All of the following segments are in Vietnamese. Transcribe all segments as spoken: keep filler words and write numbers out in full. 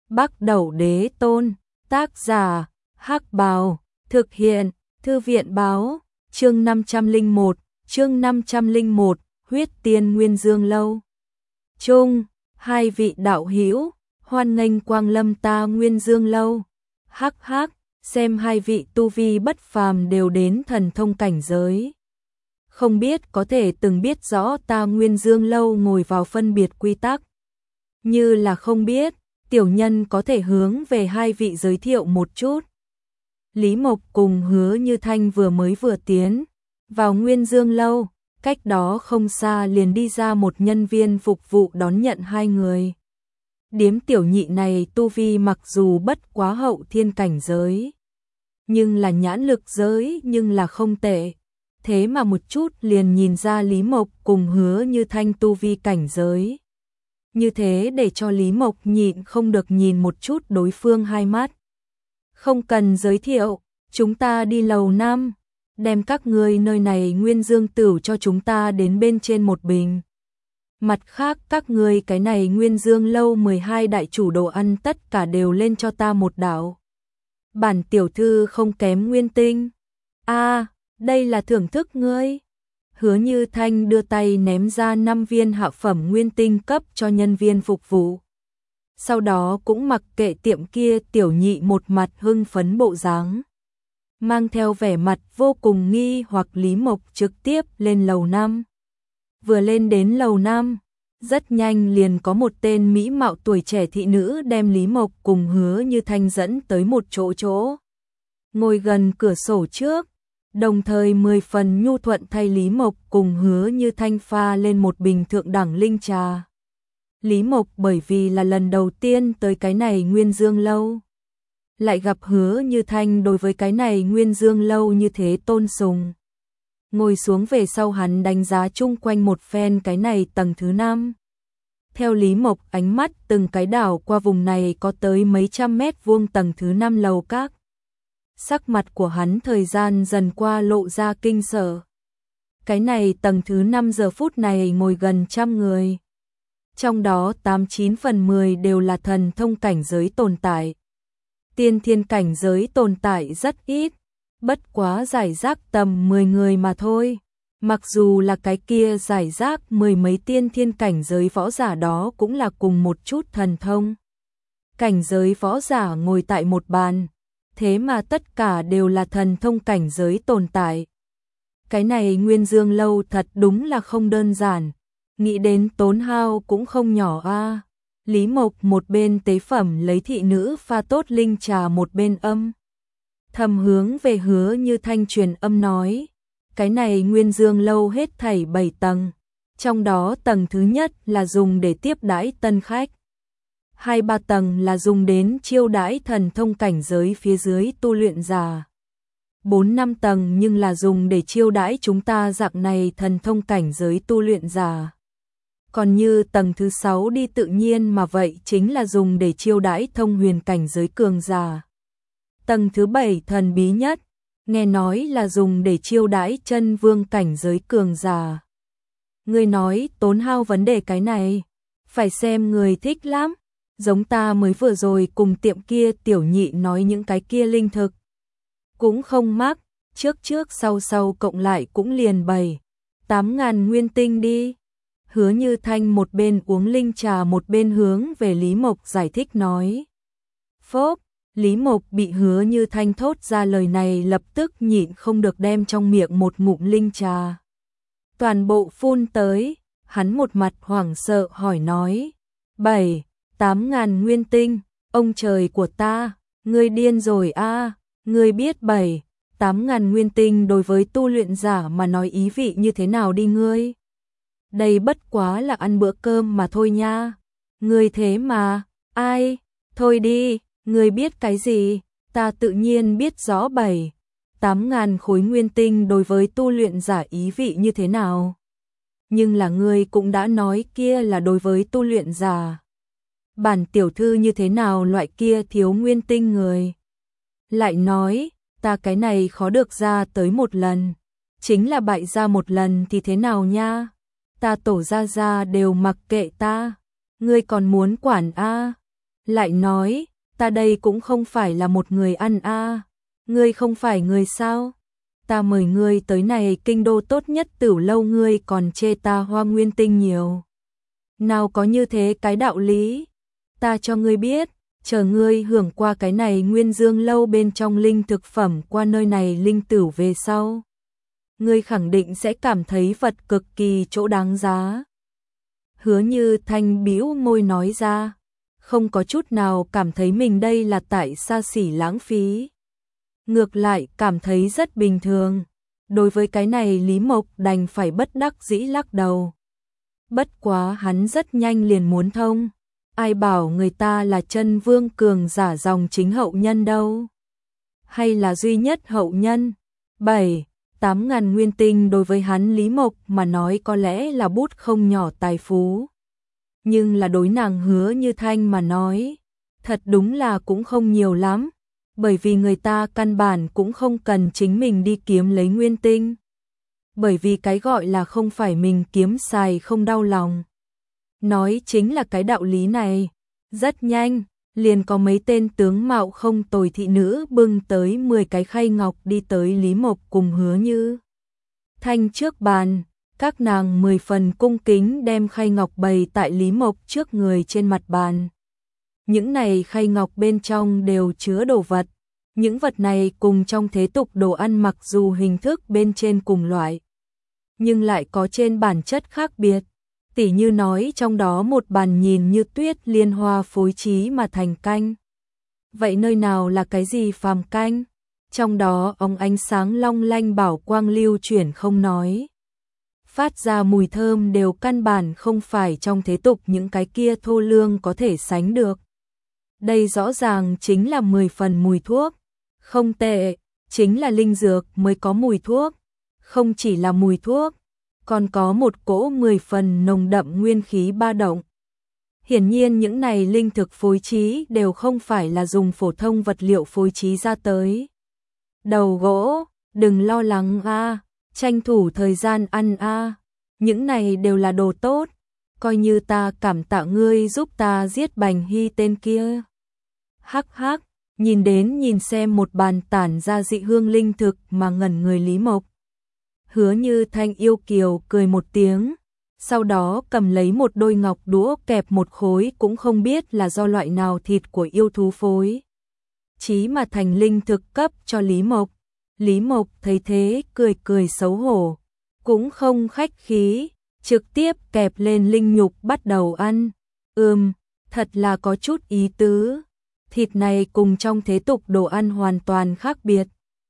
Bắc Đẩu Đế Tôn, tác giả, Hắc Bào, thực hiện, Thư viện báo, chương năm trăm lẻ một, chương năm trăm lẻ một, Huyết Tiên Nguyên Dương Lâu. Chung, hai vị đạo hữu, hoan nghênh quang lâm ta Nguyên Dương Lâu. Hắc hắc, xem hai vị tu vi bất phàm đều đến thần thông cảnh giới. Không biết có thể từng biết rõ ta Nguyên Dương Lâu ngồi vào phân biệt quy tắc. Như là không biết, tiểu nhân có thể hướng về hai vị giới thiệu một chút. Lý Mộc cùng Hứa Như Thanh vừa mới vừa tiến vào Nguyên Dương Lâu, cách đó không xa liền đi ra một nhân viên phục vụ đón nhận hai người. Điếm tiểu nhị này tu vi mặc dù bất quá hậu thiên cảnh giới, nhưng là nhãn lực giới nhưng là không tệ. Thế mà một chút liền nhìn ra Lý Mộc cùng Hứa Như Thanh tu vi cảnh giới. Như thế để cho Lý Mộc nhịn không được nhìn một chút đối phương hai mắt. Không cần giới thiệu, chúng ta đi lầu năm, đem các ngươi nơi này Nguyên Dương Tửu cho chúng ta đến bên trên một bình. Mặt khác các ngươi cái này Nguyên Dương Lâu mười hai đại chủ đồ ăn tất cả đều lên cho ta một đảo. Bản tiểu thư không kém nguyên tinh. A, à, đây là thưởng thức ngươi. Hứa Như Thanh đưa tay ném ra năm viên hạ phẩm nguyên tinh cấp cho nhân viên phục vụ. Sau đó cũng mặc kệ tiệm kia tiểu nhị một mặt hưng phấn bộ dáng. Mang theo vẻ mặt vô cùng nghi hoặc Lý Mộc trực tiếp lên lầu năm. Vừa lên đến lầu năm, rất nhanh liền có một tên mỹ mạo tuổi trẻ thị nữ đem Lý Mộc cùng Hứa Như Thanh dẫn tới một chỗ chỗ. Ngồi gần cửa sổ trước, đồng thời mười phần nhu thuận thay Lý Mộc cùng Hứa Như Thanh pha lên một bình thượng đẳng linh trà. Lý Mộc bởi vì là lần đầu tiên tới cái này Nguyên Dương Lâu, lại gặp Hứa Như Thanh đối với cái này Nguyên Dương Lâu như thế tôn sùng. Ngồi xuống về sau hắn đánh giá chung quanh một phen cái này tầng thứ năm. Theo Lý Mộc ánh mắt từng cái đảo qua vùng này có tới mấy trăm mét vuông tầng thứ năm lầu các. Sắc mặt của hắn thời gian dần qua lộ ra kinh sợ. Cái này tầng thứ năm giờ phút này ngồi gần trăm người. Trong đó tám chín phần mười đều là thần thông cảnh giới tồn tại. Tiên thiên cảnh giới tồn tại rất ít, bất quá giải rác tầm mười người mà thôi. Mặc dù là cái kia giải rác mười mấy tiên thiên cảnh giới võ giả đó cũng là cùng một chút thần thông. Cảnh giới võ giả ngồi tại một bàn, thế mà tất cả đều là thần thông cảnh giới tồn tại. Cái này Nguyên Dương Lâu thật đúng là không đơn giản, nghĩ đến tốn hao cũng không nhỏ a. À. Lý Mộc một bên tế phẩm lấy thị nữ pha tốt linh trà một bên âm. Thầm hướng về Hứa Như Thanh truyền âm nói, cái này Nguyên Dương Lâu hết thảy bảy tầng, trong đó tầng thứ nhất là dùng để tiếp đãi tân khách. Hai ba tầng là dùng đến chiêu đãi thần thông cảnh giới phía dưới tu luyện giả. Bốn năm tầng nhưng là dùng để chiêu đãi chúng ta dạng này thần thông cảnh giới tu luyện giả. Còn như tầng thứ sáu đi tự nhiên mà vậy chính là dùng để chiêu đãi thông huyền cảnh giới cường giả. Tầng thứ bảy thần bí nhất, nghe nói là dùng để chiêu đãi chân vương cảnh giới cường giả. Người nói tốn hao vấn đề cái này, phải xem người thích lắm. Giống ta mới vừa rồi cùng tiệm kia tiểu nhị nói những cái kia linh thực. Cũng không mắc, trước trước sau sau cộng lại cũng liền bảy, tám ngàn nguyên tinh đi. Hứa Như Thanh một bên uống linh trà một bên hướng về Lý Mộc giải thích nói. Phốp, Lý Mộc bị Hứa Như Thanh thốt ra lời này lập tức nhịn không được đem trong miệng một ngụm linh trà. Toàn bộ phun tới, hắn một mặt hoảng sợ hỏi nói. Bảy, tám ngàn nguyên tinh, ông trời của ta, ngươi điên rồi a, à, ngươi biết bảy, tám ngàn nguyên tinh đối với tu luyện giả mà nói ý vị như thế nào đi ngươi? Đây bất quá là ăn bữa cơm mà thôi nha. Ngươi thế mà, ai, thôi đi, ngươi biết cái gì, ta tự nhiên biết rõ bảy, tám ngàn khối nguyên tinh đối với tu luyện giả ý vị như thế nào. Nhưng là ngươi cũng đã nói kia là đối với tu luyện giả. Bản tiểu thư như thế nào loại kia thiếu nguyên tinh người. Lại nói, ta cái này khó được ra tới một lần. Chính là bại ra một lần thì thế nào nha? Ta tổ ra ra đều mặc kệ ta. Ngươi còn muốn quản a? lại nói, ta đây cũng không phải là một người ăn a, à. Ngươi không phải người sao? Ta mời ngươi tới này kinh đô tốt nhất Tửu lâu ngươi còn chê ta Hoa Nguyên Tinh nhiều. Nào có như thế cái đạo lý, ta cho ngươi biết, chờ ngươi hưởng qua cái này Nguyên Dương lâu bên trong linh thực phẩm qua nơi này linh tửu về sau. Ngươi khẳng định sẽ cảm thấy vật cực kỳ chỗ đáng giá. Hứa Như Thanh bĩu môi nói ra, không có chút nào cảm thấy mình đây là tại xa xỉ lãng phí. Ngược lại cảm thấy rất bình thường. Đối với cái này Lý Mộc đành phải bất đắc dĩ lắc đầu. Bất quá hắn rất nhanh liền muốn thông. Ai bảo người ta là chân vương cường giả dòng chính hậu nhân đâu. Hay là duy nhất hậu nhân. Bảy, tám ngàn nguyên tinh đối với hắn Lý Mộc mà nói có lẽ là bút không nhỏ tài phú. Nhưng là đối nàng Hứa Như Thanh mà nói, thật đúng là cũng không nhiều lắm. Bởi vì người ta căn bản cũng không cần chính mình đi kiếm lấy nguyên tinh. Bởi vì cái gọi là không phải mình kiếm xài không đau lòng. Nói chính là cái đạo lý này. Rất nhanh, liền có mấy tên tướng mạo không tồi thị nữ bưng tới mười cái khay ngọc đi tới Lý Mộc cùng Hứa Như Thanh trước bàn. Các nàng mười phần cung kính đem khay ngọc bày tại Lý Mộc trước người trên mặt bàn. Những này khay ngọc bên trong đều chứa đồ vật. Những vật này cùng trong thế tục đồ ăn mặc dù hình thức bên trên cùng loại, nhưng lại có trên bản chất khác biệt. Tỉ như nói trong đó một bàn nhìn như tuyết liên hoa phối trí mà thành canh. Vậy nơi nào là cái gì phàm canh? Trong đó óng ánh sáng long lanh bảo quang lưu chuyển không nói. Phát ra mùi thơm đều căn bản không phải trong thế tục những cái kia thô lương có thể sánh được. Đây rõ ràng chính là mười phần mùi thuốc. Không tệ, chính là linh dược mới có mùi thuốc. Không chỉ là mùi thuốc, còn có một cỗ mười phần nồng đậm nguyên khí ba động. Hiển nhiên những này linh thực phối trí đều không phải là dùng phổ thông vật liệu phối trí ra tới. Đầu gỗ, đừng lo lắng a, tranh thủ thời gian ăn a, những này đều là đồ tốt, coi như ta cảm tạ ngươi giúp ta giết Bành Hy tên kia. Hắc hắc, nhìn đến nhìn xem một bàn tản ra dị hương linh thực mà ngẩn người Lý Mộc. Hứa Như Thanh yêu kiều cười một tiếng, sau đó cầm lấy một đôi ngọc đũa kẹp một khối cũng không biết là do loại nào thịt của yêu thú phối chí mà thành linh thực cấp cho Lý Mộc. Lý Mộc thấy thế cười cười xấu hổ, cũng không khách khí, trực tiếp kẹp lên linh nhục bắt đầu ăn. Ừm, thật là có chút ý tứ. Thịt này cùng trong thế tục đồ ăn hoàn toàn khác biệt.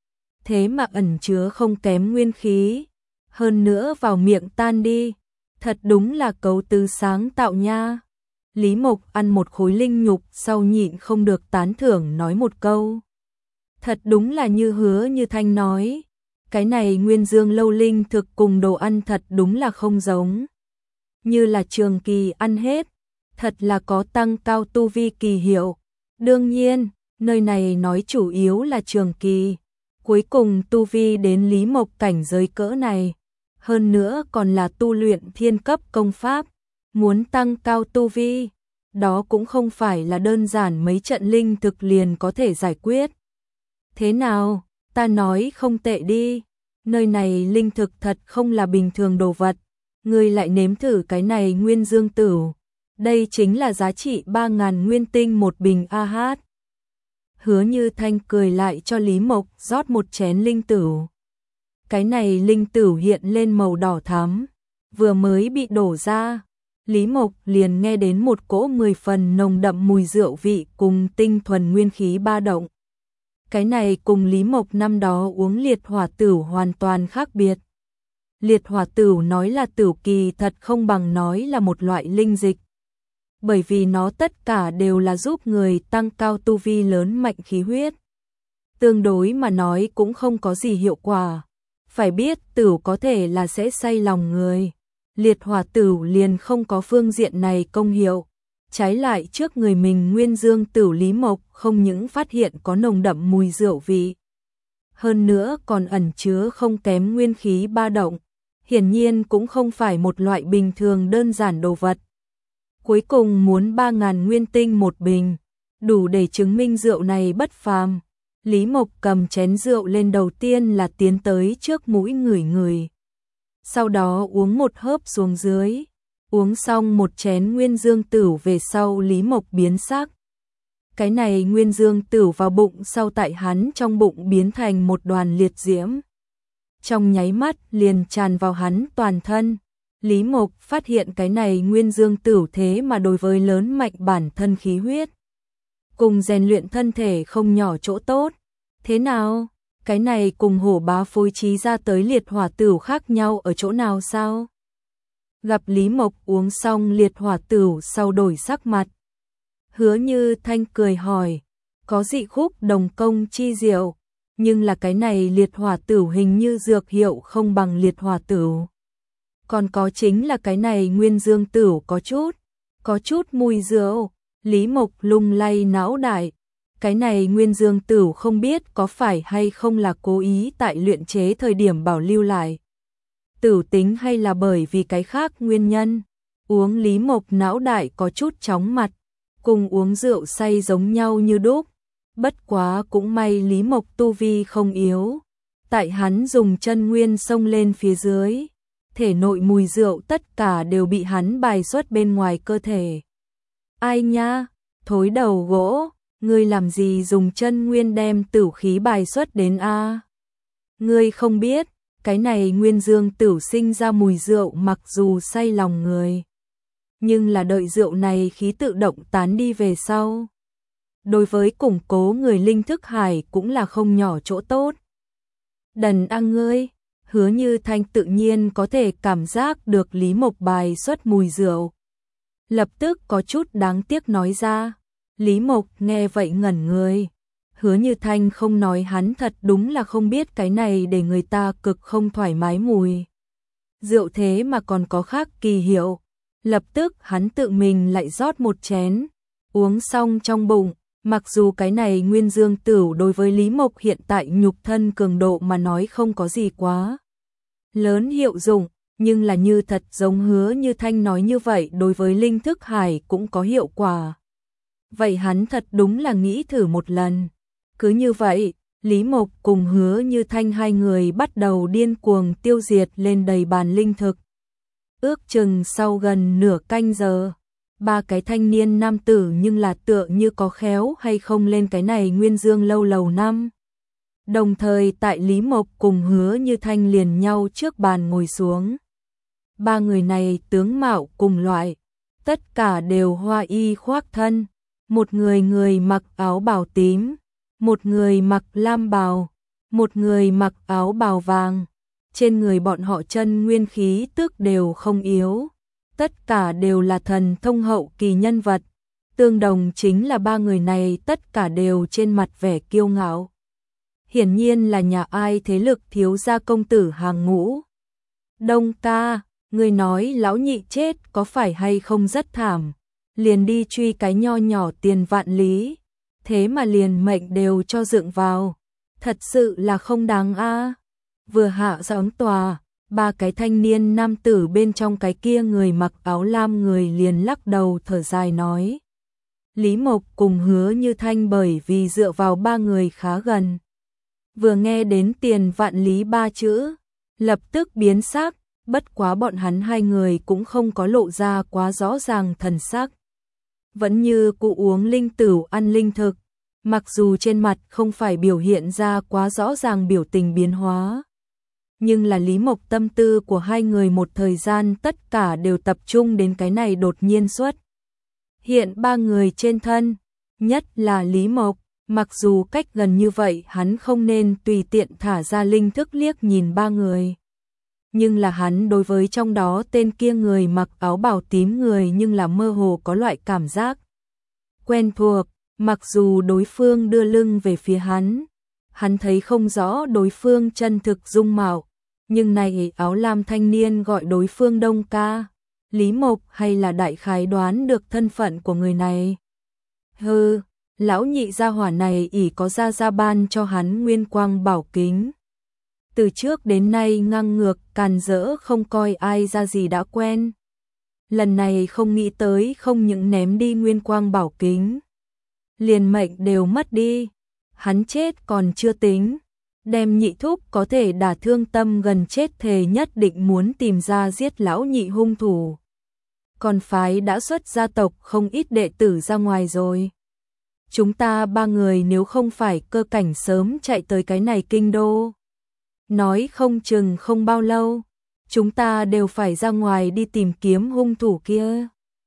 Thế mà ẩn chứa không kém nguyên khí. Hơn nữa vào miệng tan đi. Thật đúng là cấu tứ sáng tạo nha. Lý Mộc ăn một khối linh nhục sau nhịn không được tán thưởng nói một câu. Thật đúng là như Hứa Như Thanh nói. Cái này Nguyên Dương lâu linh thực cùng đồ ăn thật đúng là không giống. Như là trường kỳ ăn hết. Thật là có tăng cao tu vi kỳ hiệu. Đương nhiên, nơi này nói chủ yếu là trường kỳ. Cuối cùng tu vi đến Lý Mộc cảnh giới cỡ này. Hơn nữa còn là tu luyện thiên cấp công pháp. Muốn tăng cao tu vi, đó cũng không phải là đơn giản mấy trận linh thực liền có thể giải quyết. Thế nào, ta nói không tệ đi. Nơi này linh thực thật không là bình thường đồ vật. Ngươi lại nếm thử cái này Nguyên Dương Tửu. Đây chính là giá trị ba ngàn nguyên tinh một bình a hát. Hứa Như Thanh cười lại cho Lý Mộc rót một chén linh tửu. Cái này linh tửu hiện lên màu đỏ thắm, vừa mới bị đổ ra, Lý Mộc liền nghe đến một cỗ mười phần nồng đậm mùi rượu vị cùng tinh thuần nguyên khí ba động. Cái này cùng Lý Mộc năm đó uống liệt hỏa tửu hoàn toàn khác biệt. Liệt hỏa tửu nói là tửu kỳ thật không bằng nói là một loại linh dịch. Bởi vì nó tất cả đều là giúp người tăng cao tu vi lớn mạnh khí huyết. Tương đối mà nói cũng không có gì hiệu quả. Phải biết tửu có thể là sẽ say lòng người. Liệt hỏa tửu liền không có phương diện này công hiệu. Trái lại trước người mình Nguyên Dương Tửu Lý Mộc không những phát hiện có nồng đậm mùi rượu vị. Hơn nữa còn ẩn chứa không kém nguyên khí ba động. Hiển nhiên cũng không phải một loại bình thường đơn giản đồ vật. Cuối cùng muốn ba ngàn nguyên tinh một bình, đủ để chứng minh rượu này bất phàm. Lý Mộc cầm chén rượu lên, đầu tiên là tiến tới trước mũi ngửi ngửi. Sau đó uống một hớp xuống dưới. Uống xong một chén Nguyên Dương Tửu về sau, Lý Mộc biến sắc. Cái này Nguyên Dương Tửu vào bụng sau, tại hắn trong bụng biến thành một đoàn liệt diễm. Trong nháy mắt liền tràn vào hắn toàn thân. Lý Mộc phát hiện cái này Nguyên Dương Tửu thế mà đối với lớn mạnh bản thân khí huyết, cùng rèn luyện thân thể không nhỏ chỗ tốt. Thế nào? Cái này cùng Hổ Bá phối trí ra tới liệt hỏa tửu khác nhau ở chỗ nào sao? Gặp Lý Mộc uống xong liệt hỏa tửu sau đổi sắc mặt. Hứa Như Thanh cười hỏi, có dị khúc đồng công chi diệu, nhưng là cái này liệt hỏa tửu hình như dược hiệu không bằng liệt hỏa tửu. Còn có chính là cái này Nguyên Dương Tửu có chút, có chút mùi rượu. Lý Mộc lung lay não đại, cái này Nguyên Dương Tửu không biết có phải hay không là cố ý tại luyện chế thời điểm bảo lưu lại. Tửu tính hay là bởi vì cái khác nguyên nhân. Uống Lý Mộc não đại có chút chóng mặt, cùng uống rượu say giống nhau như đúc. Bất quá cũng may Lý Mộc tu vi không yếu. Tại hắn dùng chân nguyên xông lên phía dưới, thể nội mùi rượu tất cả đều bị hắn bài xuất bên ngoài cơ thể. Ai nha, thối đầu gỗ, ngươi làm gì dùng chân nguyên đem tửu khí bài xuất đến a? Ngươi không biết, cái này Nguyên Dương Tửu sinh ra mùi rượu mặc dù say lòng người, nhưng là đợi rượu này khí tự động tán đi về sau, đối với củng cố người linh thức hải cũng là không nhỏ chỗ tốt. Đần a ngươi, Hứa Như Thanh tự nhiên có thể cảm giác được Lý Mộc bài xuất mùi rượu. Lập tức có chút đáng tiếc nói ra. Lý Mộc nghe vậy ngẩn người. Hứa Như Thanh không nói hắn thật đúng là không biết cái này để người ta cực không thoải mái mùi rượu thế mà còn có khác kỳ hiệu. Lập tức hắn tự mình lại rót một chén, uống xong trong bụng. Mặc dù cái này Nguyên Dương Tửu đối với Lý Mộc hiện tại nhục thân cường độ mà nói không có gì quá lớn hiệu dụng, nhưng là như thật giống Hứa Như Thanh nói như vậy, đối với linh thức hải cũng có hiệu quả. Vậy hắn thật đúng là nghĩ thử một lần. Cứ như vậy, Lý Mộc cùng Hứa Như Thanh hai người bắt đầu điên cuồng tiêu diệt lên đầy bàn linh thực. Ước chừng sau gần nửa canh giờ, ba cái thanh niên nam tử nhưng là tựa như có khéo hay không lên cái này Nguyên Dương lâu lầu năm. Đồng thời tại Lý Mộc cùng Hứa Như Thanh liền nhau trước bàn ngồi xuống. Ba người này tướng mạo cùng loại, tất cả đều hoa y khoác thân. Một người người mặc áo bào tím, một người mặc lam bào, một người mặc áo bào vàng. Trên người bọn họ chân nguyên khí tức đều không yếu. Tất cả đều là thần thông hậu kỳ nhân vật. Tương đồng chính là ba người này tất cả đều trên mặt vẻ kiêu ngạo. Hiển nhiên là nhà ai thế lực thiếu gia công tử hàng ngũ. Đông ca, người nói lão nhị chết có phải hay không rất thảm. Liền đi truy cái nho nhỏ tiền vạn lý, thế mà liền mệnh đều cho dựng vào. Thật sự là không đáng a. Vừa hạ giáng tòa, ba cái thanh niên nam tử bên trong cái kia người mặc áo lam người liền lắc đầu thở dài nói. Lý Mộc cùng Hứa Như Thanh bởi vì dựa vào ba người khá gần. Vừa nghe đến tiền vạn lý ba chữ, lập tức biến sắc, bất quá bọn hắn hai người cũng không có lộ ra quá rõ ràng thần sắc. Vẫn như cụ uống linh tửu ăn linh thực, mặc dù trên mặt không phải biểu hiện ra quá rõ ràng biểu tình biến hóa. Nhưng là Lý Mộc tâm tư của hai người một thời gian tất cả đều tập trung đến cái này đột nhiên xuất hiện ba người trên thân, nhất là Lý Mộc, mặc dù cách gần như vậy hắn không nên tùy tiện thả ra linh thức liếc nhìn ba người. Nhưng là hắn đối với trong đó tên kia người mặc áo bào tím người nhưng là mơ hồ có loại cảm giác quen thuộc, mặc dù đối phương đưa lưng về phía hắn, hắn thấy không rõ đối phương chân thực dung mạo, nhưng này áo lam thanh niên gọi đối phương Đông ca, Lý Mộc hay là đại khái đoán được thân phận của người này. Hừ, lão nhị gia hỏa này ỷ có gia gia ban cho hắn Nguyên Quang Bảo Kính. Từ trước đến nay ngang ngược càn rỡ không coi ai ra gì đã quen. Lần này không nghĩ tới không những ném đi Nguyên Quang Bảo Kính, liền mệnh đều mất đi. Hắn chết còn chưa tính, đem nhị thúc có thể đả thương tâm gần chết thề nhất định muốn tìm ra giết lão nhị hung thủ. Còn phái đã xuất gia tộc không ít đệ tử ra ngoài rồi. Chúng ta ba người nếu không phải cơ cảnh sớm chạy tới cái này kinh đô, nói không chừng không bao lâu, chúng ta đều phải ra ngoài đi tìm kiếm hung thủ kia.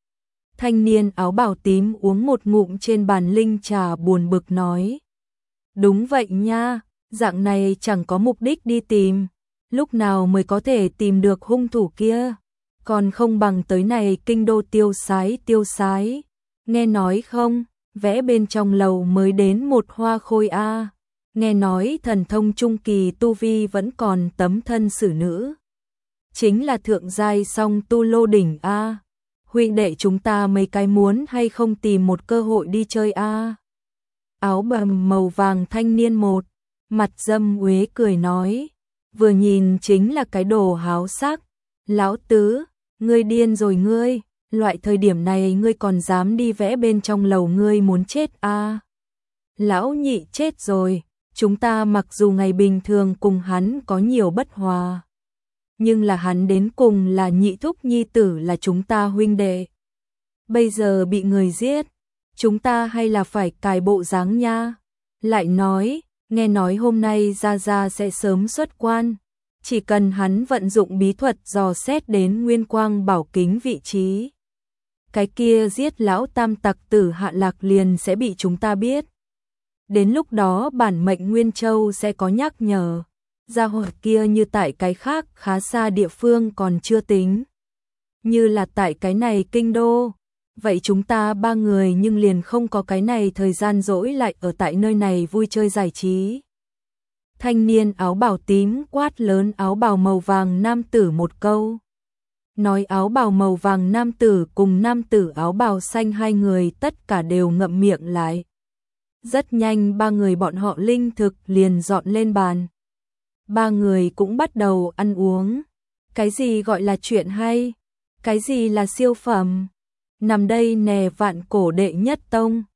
Thanh niên áo bào tím uống một ngụm trên bàn linh trà buồn bực nói. Đúng vậy nha, dạng này chẳng có mục đích đi tìm, lúc nào mới có thể tìm được hung thủ kia, còn không bằng tới này kinh đô tiêu sái tiêu sái. Nghe nói không, vẽ bên trong lầu mới đến một hoa khôi a. Nghe nói thần thông trung kỳ tu vi vẫn còn tấm thân xử nữ. Chính là thượng giai song tu lô đỉnh a. Huynh đệ chúng ta mấy cái muốn hay không tìm một cơ hội đi chơi a. Áo bầm màu vàng thanh niên một, mặt dâm uế cười nói, vừa nhìn chính là cái đồ háo sắc. Lão tứ, ngươi điên rồi ngươi, loại thời điểm này ngươi còn dám đi vẽ bên trong lầu, ngươi muốn chết a. Lão nhị chết rồi, chúng ta mặc dù ngày bình thường cùng hắn có nhiều bất hòa, nhưng là hắn đến cùng là nhị thúc nhi tử, là chúng ta huynh đệ. Bây giờ bị người giết, chúng ta hay là phải cài bộ dáng nha. Lại nói, nghe nói hôm nay Gia Gia sẽ sớm xuất quan, chỉ cần hắn vận dụng bí thuật dò xét đến Nguyên Quang Bảo Kính vị trí, cái kia giết lão tam tặc tử Hạ Lạc liền sẽ bị chúng ta biết. Đến lúc đó bản mệnh Nguyên Châu sẽ có nhắc nhở. Gia hỏa kia như tại cái khác khá xa địa phương còn chưa tính, như là tại cái này kinh đô, vậy chúng ta ba người nhưng liền không có cái này thời gian rỗi lại ở tại nơi này vui chơi giải trí. Thanh niên áo bào tím quát lớn áo bào màu vàng nam tử một câu. Nói áo bào màu vàng nam tử cùng nam tử áo bào xanh hai người tất cả đều ngậm miệng lại. Rất nhanh ba người bọn họ linh thực liền dọn lên bàn. Ba người cũng bắt đầu ăn uống. Cái gì gọi là chuyện hay? Cái gì là siêu phẩm? Nằm đây nè vạn cổ đệ nhất tông.